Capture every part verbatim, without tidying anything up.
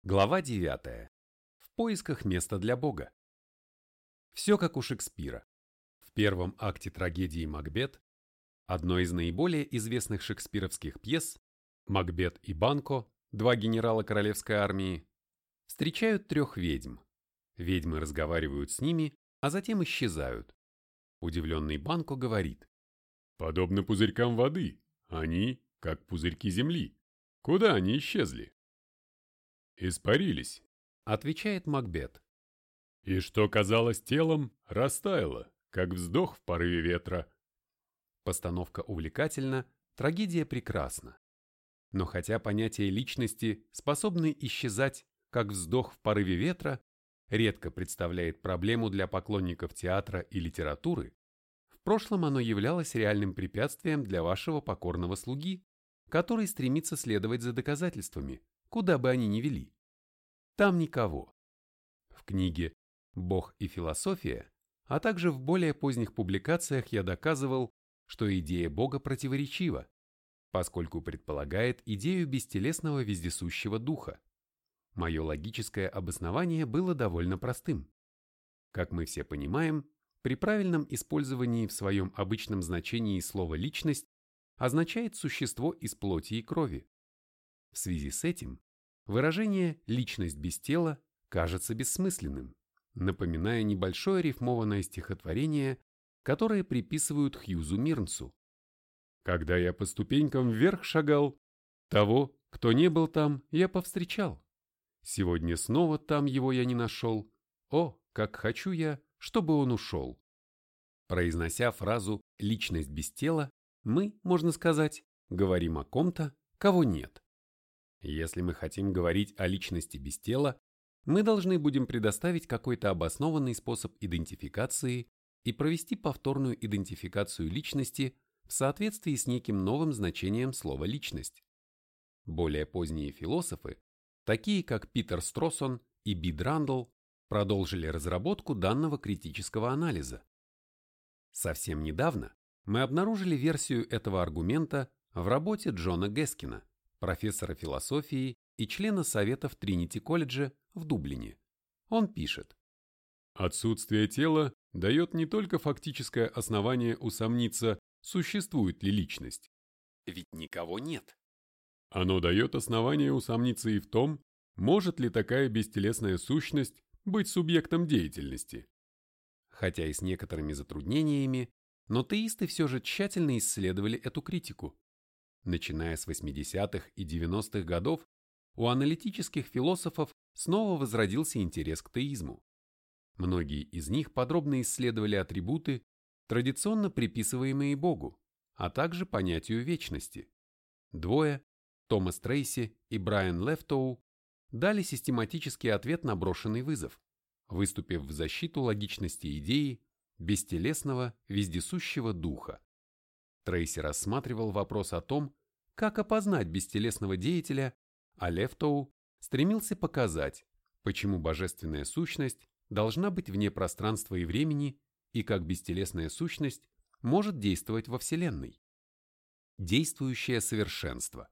Глава девятая. В поисках места для Бога. Все как у Шекспира. В первом акте трагедии «Макбет», одной из наиболее известных шекспировских пьес, Макбет и Банко, два генерала королевской армии, встречают трех ведьм. Ведьмы разговаривают с ними, а затем исчезают. Удивленный Банко говорит: «Подобно пузырькам воды, они, как пузырьки земли. Куда они исчезли?» «Испарились», — отвечает Макбет. «И что казалось телом, растаяло, как вздох в порыве ветра». Постановка увлекательна, трагедия прекрасна. Но хотя понятие личности, способное исчезать, как вздох в порыве ветра, редко представляет проблему для поклонников театра и литературы, в прошлом оно являлось реальным препятствием для вашего покорного слуги, который стремится следовать за доказательствами, куда бы они ни вели. Там никого. В книге «Бог и философия», а также в более поздних публикациях я доказывал, что идея Бога противоречива, поскольку предполагает идею бестелесного вездесущего духа. Мое логическое обоснование было довольно простым. Как мы все понимаем, при правильном использовании в своем обычном значении слова «личность» означает существо из плоти и крови. В связи с этим выражение «личность без тела» кажется бессмысленным, напоминая небольшое рифмованное стихотворение, которое приписывают Хьюзу Мирнсу. «Когда я по ступенькам вверх шагал, того, кто не был там, я повстречал. Сегодня снова там его я не нашел. О, как хочу я, чтобы он ушел». Произнося фразу «личность без тела», мы, можно сказать, говорим о ком-то, кого нет. Если мы хотим говорить о личности без тела, мы должны будем предоставить какой-то обоснованный способ идентификации и провести повторную идентификацию личности в соответствии с неким новым значением слова «личность». Более поздние философы, такие как Питер Стросон и Бид Рандл, продолжили разработку данного критического анализа. Совсем недавно мы обнаружили версию этого аргумента в работе Джона Гескина, профессора философии и члена совета в Тринити-колледже в Дублине. Он пишет: «Отсутствие тела дает не только фактическое основание усомниться, существует ли личность. Ведь никого нет. Оно дает основание усомниться и в том, может ли такая бестелесная сущность быть субъектом деятельности». Хотя и с некоторыми затруднениями, но теисты все же тщательно исследовали эту критику. Начиная с восьмидесятых и девяностых годов, у аналитических философов снова возродился интерес к теизму. Многие из них подробно исследовали атрибуты, традиционно приписываемые Богу, а также понятию вечности. Двое, Томас Трейси и Брайан Лефтоу, дали систематический ответ на брошенный вызов, выступив в защиту логичности идеи бестелесного вездесущего духа. Трейси рассматривал вопрос о том, как опознать бестелесного деятеля, а Лефтоу стремился показать, почему божественная сущность должна быть вне пространства и времени и как бестелесная сущность может действовать во Вселенной. Действующее совершенство.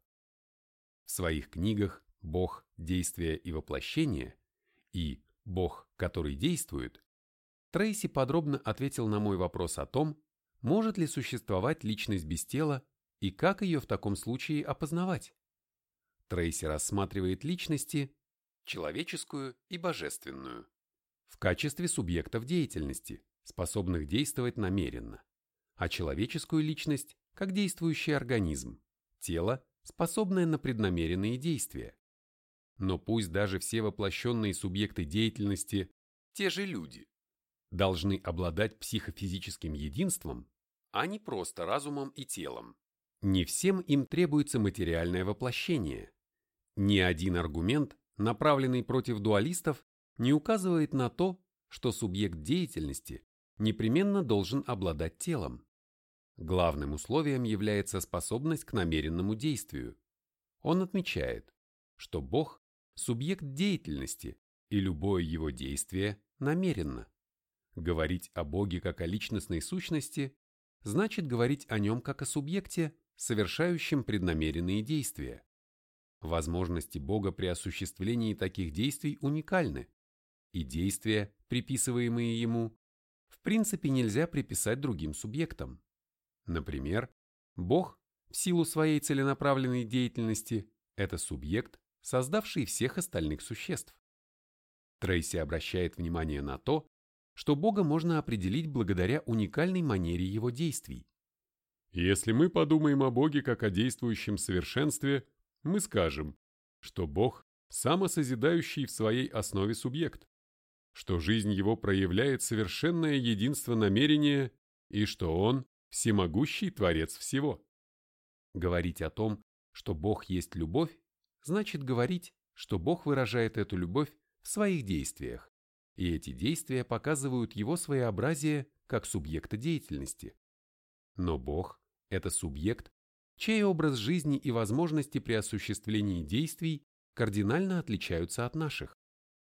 В своих книгах «Бог, действие и воплощение» и «Бог, который действует» Трейси подробно ответил на мой вопрос о том, может ли существовать личность без тела и как ее в таком случае опознавать. Трейси рассматривает личности, человеческую и божественную, в качестве субъектов деятельности, способных действовать намеренно, а человеческую личность как действующий организм, тело, способное на преднамеренные действия. Но пусть даже все воплощенные субъекты деятельности, те же люди, должны обладать психофизическим единством, а не просто разумом и телом. Не всем им требуется материальное воплощение. Ни один аргумент, направленный против дуалистов, не указывает на то, что субъект деятельности непременно должен обладать телом. Главным условием является способность к намеренному действию. Он отмечает, что Бог – субъект деятельности, и любое его действие намеренно. Говорить о Боге как о личностной сущности значит говорить о нем как о субъекте, совершающем преднамеренные действия. Возможности Бога при осуществлении таких действий уникальны, и действия, приписываемые Ему, в принципе нельзя приписать другим субъектам. Например, Бог, в силу своей целенаправленной деятельности, это субъект, создавший всех остальных существ. Трейси обращает внимание на то, что Бога можно определить благодаря уникальной манере Его действий. Если мы подумаем о Боге как о действующем совершенстве, мы скажем, что Бог – самосозидающий в своей основе субъект, что жизнь Его проявляет совершенное единство намерения и что Он – всемогущий Творец всего. Говорить о том, что Бог есть любовь, значит говорить, что Бог выражает эту любовь в своих действиях, и эти действия показывают Его своеобразие как субъекта деятельности. Но Бог – это субъект, чей образ жизни и возможности при осуществлении действий кардинально отличаются от наших.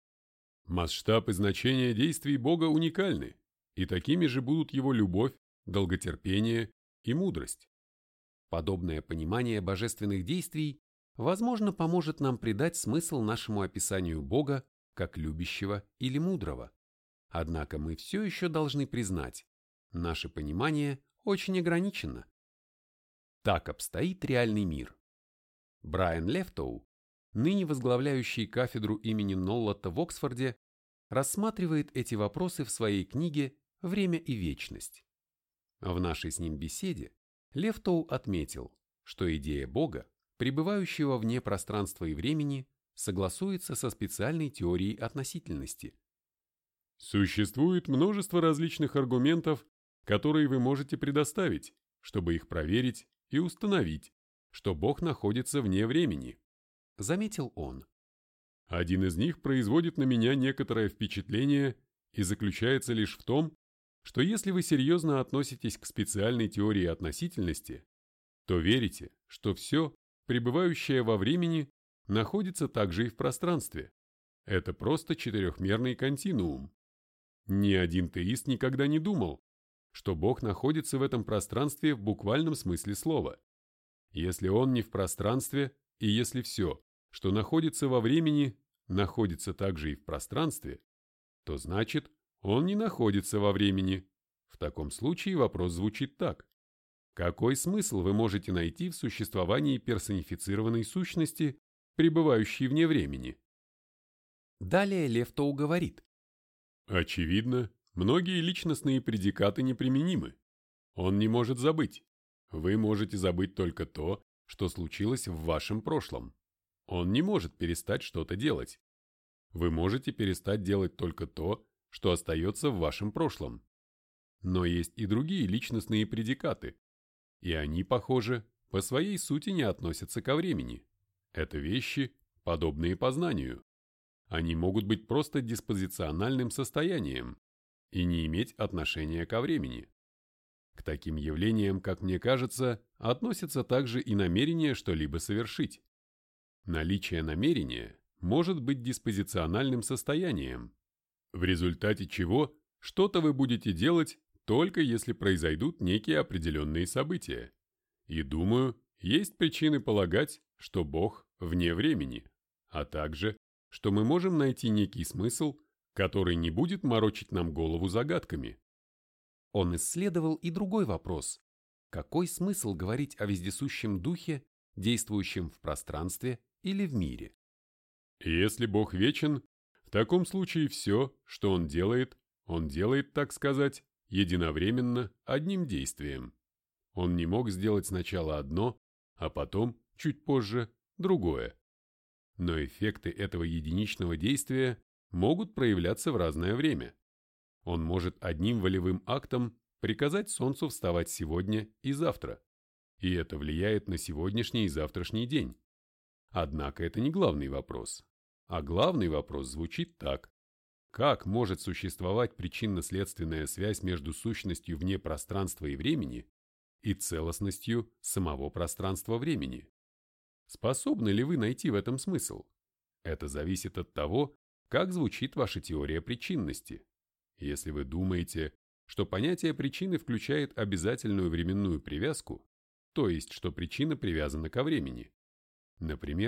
Масштаб и значение действий Бога уникальны, и такими же будут Его любовь, долготерпение и мудрость. Подобное понимание божественных действий, возможно, поможет нам придать смысл нашему описанию Бога как любящего или мудрого. Однако мы все еще должны признать, наше понимание очень ограничено. Так обстоит реальный мир. Брайан Лефтоу, ныне возглавляющий кафедру имени Ноллотта в Оксфорде, рассматривает эти вопросы в своей книге «Время и вечность». В нашей с ним беседе Лефтоу отметил, что идея Бога, пребывающего вне пространства и времени, согласуется со специальной теорией относительности. Существует множество различных аргументов, которые вы можете предоставить, чтобы их проверить и установить, что Бог находится вне времени, заметил он. Один из них производит на меня некоторое впечатление и заключается лишь в том, что если вы серьезно относитесь к специальной теории относительности, то верите, что все, пребывающее во времени, находится также и в пространстве. Это просто четырехмерный континуум. Ни один теист никогда не думал, что Бог находится в этом пространстве в буквальном смысле слова. Если Он не в пространстве, и если все, что находится во времени, находится также и в пространстве, то значит, Он не находится во времени. В таком случае вопрос звучит так. Какой смысл вы можете найти в существовании персонифицированной сущности, пребывающей вне времени? Далее Лефтоу говорит. Очевидно, многие личностные предикаты неприменимы. Он не может забыть. Вы можете забыть только то, что случилось в вашем прошлом. Он не может перестать что-то делать. Вы можете перестать делать только то, что остается в вашем прошлом. Но есть и другие личностные предикаты, и они, похоже, по своей сути не относятся ко времени. Это вещи, подобные познанию. Они могут быть просто диспозициональным состоянием и не иметь отношения ко времени. К таким явлениям, как мне кажется, относятся также и намерение что-либо совершить. Наличие намерения может быть диспозициональным состоянием, в результате чего что-то вы будете делать только если произойдут некие определенные события. И думаю, есть причины полагать, что Бог вне времени, а также, что мы можем найти некий смысл, который не будет морочить нам голову загадками. Он исследовал и другой вопрос. Какой смысл говорить о вездесущем духе, действующем в пространстве или в мире? Если Бог вечен, в таком случае все, что Он делает, Он делает, так сказать, единовременно одним действием. Он не мог сделать сначала одно, а потом, чуть позже, другое. Но эффекты этого единичного действия могут проявляться в разное время. Он может одним волевым актом приказать Солнцу вставать сегодня и завтра, и это влияет на сегодняшний и завтрашний день. Однако это не главный вопрос. А главный вопрос звучит так. Как может существовать причинно-следственная связь между сущностью вне пространства и времени и целостностью самого пространства-времени? Способны ли вы найти в этом смысл? Это зависит от того, как звучит ваша теория причинности. Если вы думаете, что понятие причины включает обязательную временную привязку, то есть что причина привязана ко времени. Например,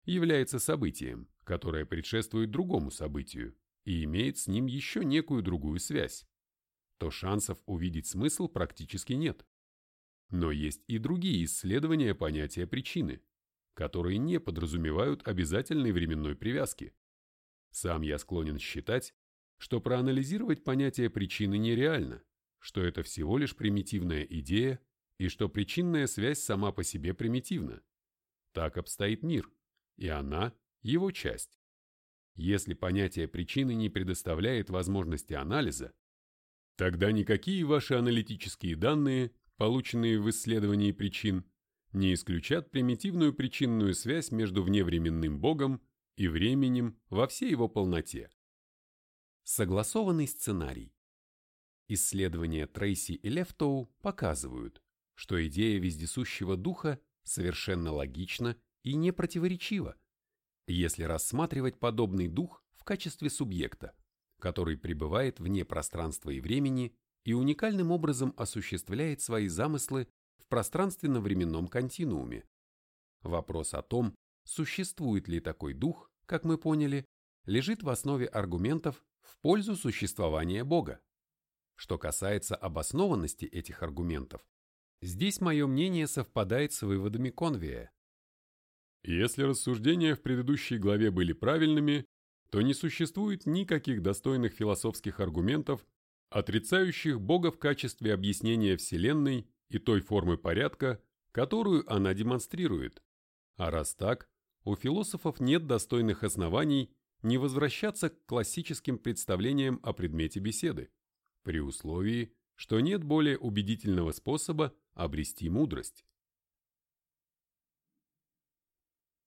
является событием, которое предшествует другому событию и имеет с ним еще некую другую связь, то шансов увидеть смысл практически нет. Но есть и другие исследования понятия причины, которые не подразумевают обязательной временной привязки. Сам я склонен считать, что проанализировать понятие причины нереально, что это всего лишь примитивная идея и что причинная связь сама по себе примитивна. Так обстоит мир, и она – его часть. Если понятие причины не предоставляет возможности анализа, тогда никакие ваши аналитические данные, полученные в исследовании причин, не исключат примитивную причинную связь между вневременным Богом и временем во всей его полноте. Согласованный сценарий. Исследования Трейси и Лефтоу показывают, что идея вездесущего духа совершенно логична и не противоречива, если рассматривать подобный дух в качестве субъекта, который пребывает вне пространства и времени и уникальным образом осуществляет свои замыслы в пространственно-временном континууме. Вопрос о том, существует ли такой дух, как мы поняли, лежит в основе аргументов в пользу существования Бога. Что касается обоснованности этих аргументов, здесь мое мнение совпадает с выводами Конвея. Если рассуждения в предыдущей главе были правильными, то не существует никаких достойных философских аргументов, отрицающих Бога в качестве объяснения Вселенной и той формы порядка, которую она демонстрирует. А раз так, у философов нет достойных оснований не возвращаться к классическим представлениям о предмете беседы, при условии, что нет более убедительного способа обрести мудрость.